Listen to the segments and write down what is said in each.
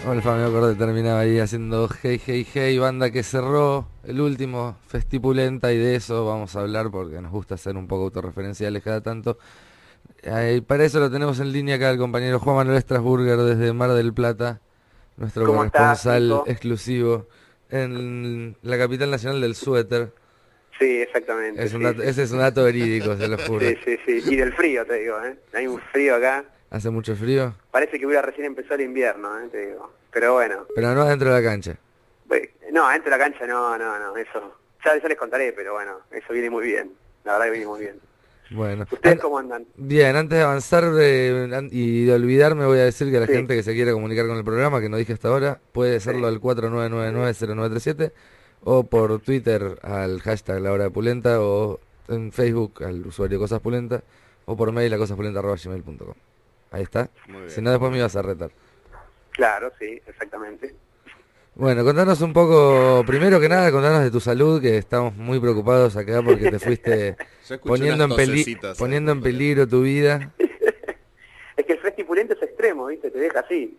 Olfa, me acuerdo que terminaba ahí haciendo Hey Hey Hey, banda que cerró el último Festipulenta, y de eso vamos a hablar porque nos gusta ser un poco autorreferenciales cada tanto. Para eso lo tenemos en línea acá el compañero Juan Manuel Strasburger desde Mar del Plata, nuestro ¿Cómo estás, corresponsal Nico? exclusivo en la capital nacional del suéter. Sí, exactamente, sí, sí. Ese es un dato verídico, se lo juro. Sí, sí, sí. Y del frío, te digo, ¿eh? Hay un frío acá. ¿Hace mucho frío? Parece que hubiera recién empezado el invierno, ¿eh? Te digo. Pero bueno. Pero no dentro de la cancha. No, dentro de la cancha no, eso. Ya les contaré, pero bueno, eso viene muy bien. La verdad que viene muy bien. Bueno, ¿Ustedes cómo andan? bien, antes de avanzar y de olvidarme, voy a decir que la Sí, gente que se quiera comunicar con el programa, que no dije hasta ahora, puede hacerlo sí. al 49990937 o por Twitter al hashtag La Hora de Pulenta o en Facebook al usuario Cosas Pulenta o por mail a cosaspulenta@gmail.com. Ahí está. Muy Si bien, no, después muy me bien. ibas a retar. Claro, sí, exactamente. Bueno, contanos un poco, primero que nada, contanos de tu salud, que estamos muy preocupados acá porque te fuiste Yo escuché unas tosecitas ahí poniendo por en teléfono. peligro tu vida. Es que el festipulento es extremo, ¿viste? Te deja así,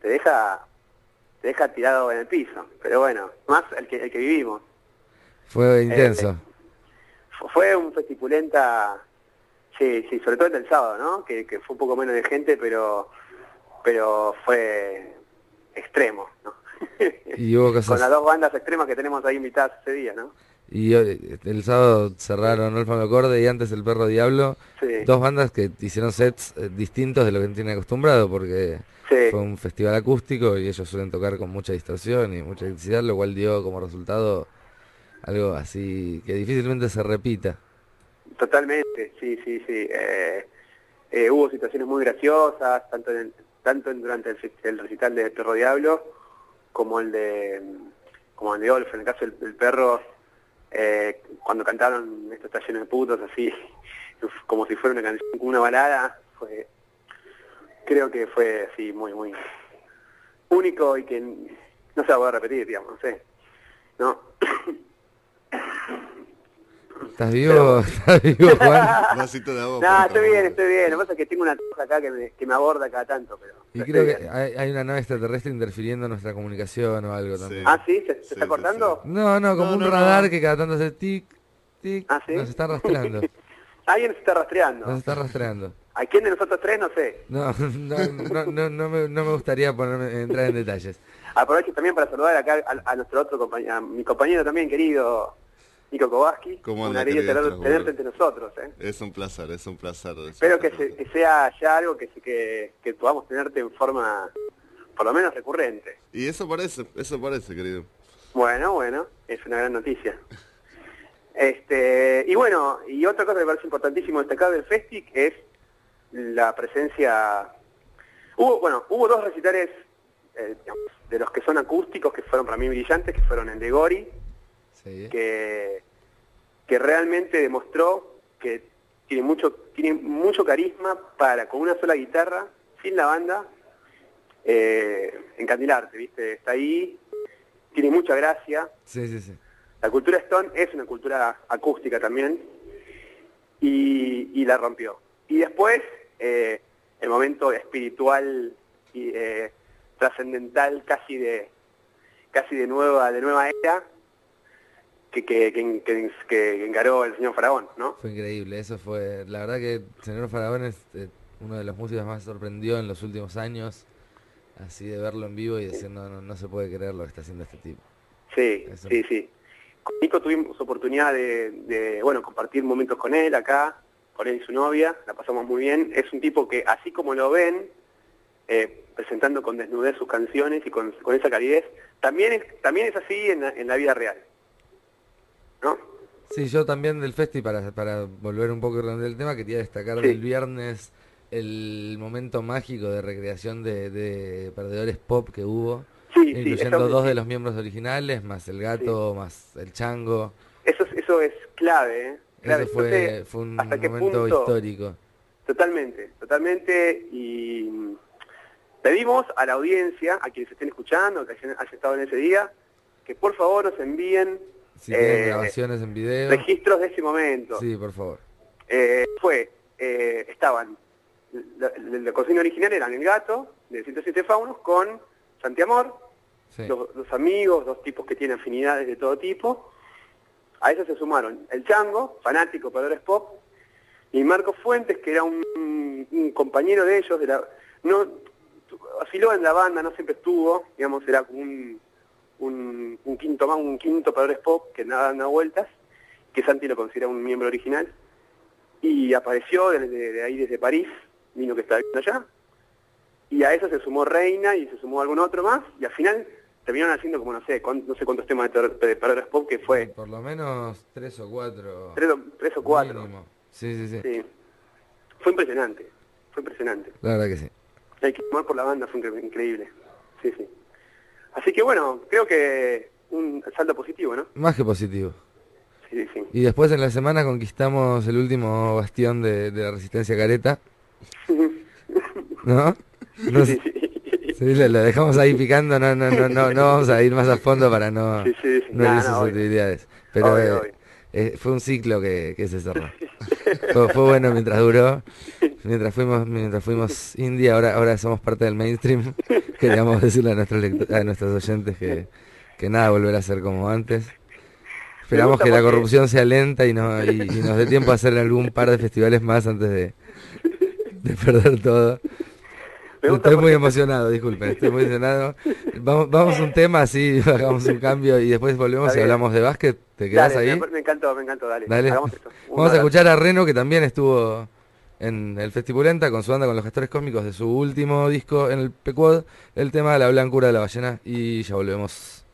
te deja tirado en el piso. Pero bueno, más el que vivimos. Fue Eh, intenso. Fue un festipulenta, sí, sí, sobre todo el del sábado, ¿no? Que fue un poco menos de gente, pero fue extremo, ¿no? Y hubo Con las cosas. dos bandas extremas que tenemos ahí invitadas ese día, ¿no? Y el sábado cerraron Olfa Me Acorde y antes El Perro Diablo. Sí, Dos bandas que hicieron sets distintos de lo que tienen acostumbrado, porque fue sí, un festival acústico y ellos suelen tocar con mucha distorsión y mucha electricidad, lo cual dio como resultado algo así que difícilmente se repita. totalmente, sí, sí, sí. Hubo situaciones muy graciosas, durante el recital de Perro Diablo como el de como el de Olf. En el caso del perro, cuando cantaron Esto está lleno de putos, así, como si fuera una canción, una balada, creo que fue así muy, muy único y que no se va a poder repetir, digamos, no sé, ¿no? ¿Estás Pero vivo? bueno. ¿Estás vivo, Juan? Vasito de agua, No, por favor. estoy bien. Lo que pasa es que tengo una tos acá que me aborda cada tanto, Y pero estoy creo bien. que hay una nave extraterrestre interfiriendo en nuestra comunicación o algo también. Ah, Sí, sí, ¿se está sí, sí, sí. cortando? No, no, como No, un no, radar no. que cada tanto hace tic, tic, Ah, nos sí. está rastreando. Alguien se está Nos rastreando. está rastreando. ¿A quién de nosotros tres? No sé. No, no me gustaría entrar en detalles. Aprovecho también para saludar acá a nuestro otro compañero, a mi compañero también querido, Nico Kowalski. ¿Cómo Un anda, alivio querido tenerte Strasburger? entre nosotros, ¿eh? Es un placer, es un Espero que, placer. que sea ya algo que podamos tenerte en forma, por lo menos recurrente. Y eso parece, querido. Bueno, bueno, es una gran noticia. Y bueno, y otra cosa que me parece importantísimo destacar del Festic es la presencia. Hubo dos recitales, digamos, de los que son acústicos, que fueron para mí brillantes, que fueron el de Gori, Sí. que, que realmente demostró que tiene mucho carisma para, con una sola guitarra, sin la banda, encandilarte, ¿viste? Está ahí, tiene mucha gracia. Sí, sí, sí. La cultura Stone es una cultura acústica también, y la rompió. Y después, el momento espiritual y trascendental, casi de nueva era, que encaró el señor Faraón, ¿no? Fue increíble. Eso fue. La verdad que Señor Faraón es uno de los músicos más sorprendió en los últimos años. Así de verlo en vivo y decir, no se puede creer lo que está haciendo este tipo. Sí, Es sí, sí. Con Nico tuvimos oportunidad bueno, compartir momentos con él acá, con él y su novia, la pasamos muy bien. Es un tipo que, así como lo ven, presentando con desnudez sus canciones y con esa calidez, también es así en la vida real, ¿no? Sí, yo también del festi, para volver un poco del tema, quería destacar del Sí, viernes el momento mágico de recreación de perdedores pop que hubo, sí, sí, incluyendo dos de los miembros originales, más el sí. gato, más el chango. Eso es clave, ¿eh? Eso Clave. No sé fue un hasta qué momento punto, histórico. totalmente, totalmente, y pedimos a la audiencia, a quienes estén escuchando, que hayan estado en ese día, que por favor nos envíen Si tienen grabaciones en video, registros de ese momento. sí, por favor. Estaban, la consigna original eran el gato, de 107 faunos, con Santiamor, Sí. Los amigos, 2 tipos que tienen afinidades de todo tipo. A eso se sumaron el Chango, fanático, operadores pop, y Marco Fuentes, que era un compañero de ellos, no afiló en la banda, no siempre estuvo, digamos, era como un quinto operadores pop que nada dando vueltas, que Santi lo considera un miembro original, y apareció de ahí desde París, vino que estaba viendo allá, y a eso se sumó Reina y se sumó algún otro más, y al final terminaron haciendo como no sé cuántos temas de operadores pop que fue. Por lo menos 3 o 4. 3 o 4. Mínimo. Sí. Fue impresionante. La verdad que sí. El clamor por la banda fue increíble. Sí. Así que bueno, creo que un saldo positivo, ¿no? Más que positivo. Sí. Y después en la semana conquistamos el último bastión de la resistencia careta. ¿No? Sí, lo dejamos ahí picando, no vamos a ir más a fondo para no herir susceptibilidades. Pero obvio. Fue un ciclo que se cerró. Fue bueno mientras duró, mientras fuimos indie, ahora somos parte del mainstream. Queríamos decirle a nuestros oyentes que nada volverá a ser como antes. Esperamos que la corrupción sea lenta y nos dé tiempo a hacer algún par de festivales más antes de perder todo. Estoy muy emocionado, disculpen, estoy muy emocionado. Vamos a un tema, así hagamos un cambio y después volvemos y hablamos de básquet. ¿Te quedás ahí? Me encantó, dale. Hagamos esto. Vamos a escuchar a Reno, que también estuvo en el Festipulenta con su banda, con los Gestores Cósmicos, de su último disco en el Pequod, el tema La Blancura de la Ballena, y ya volvemos.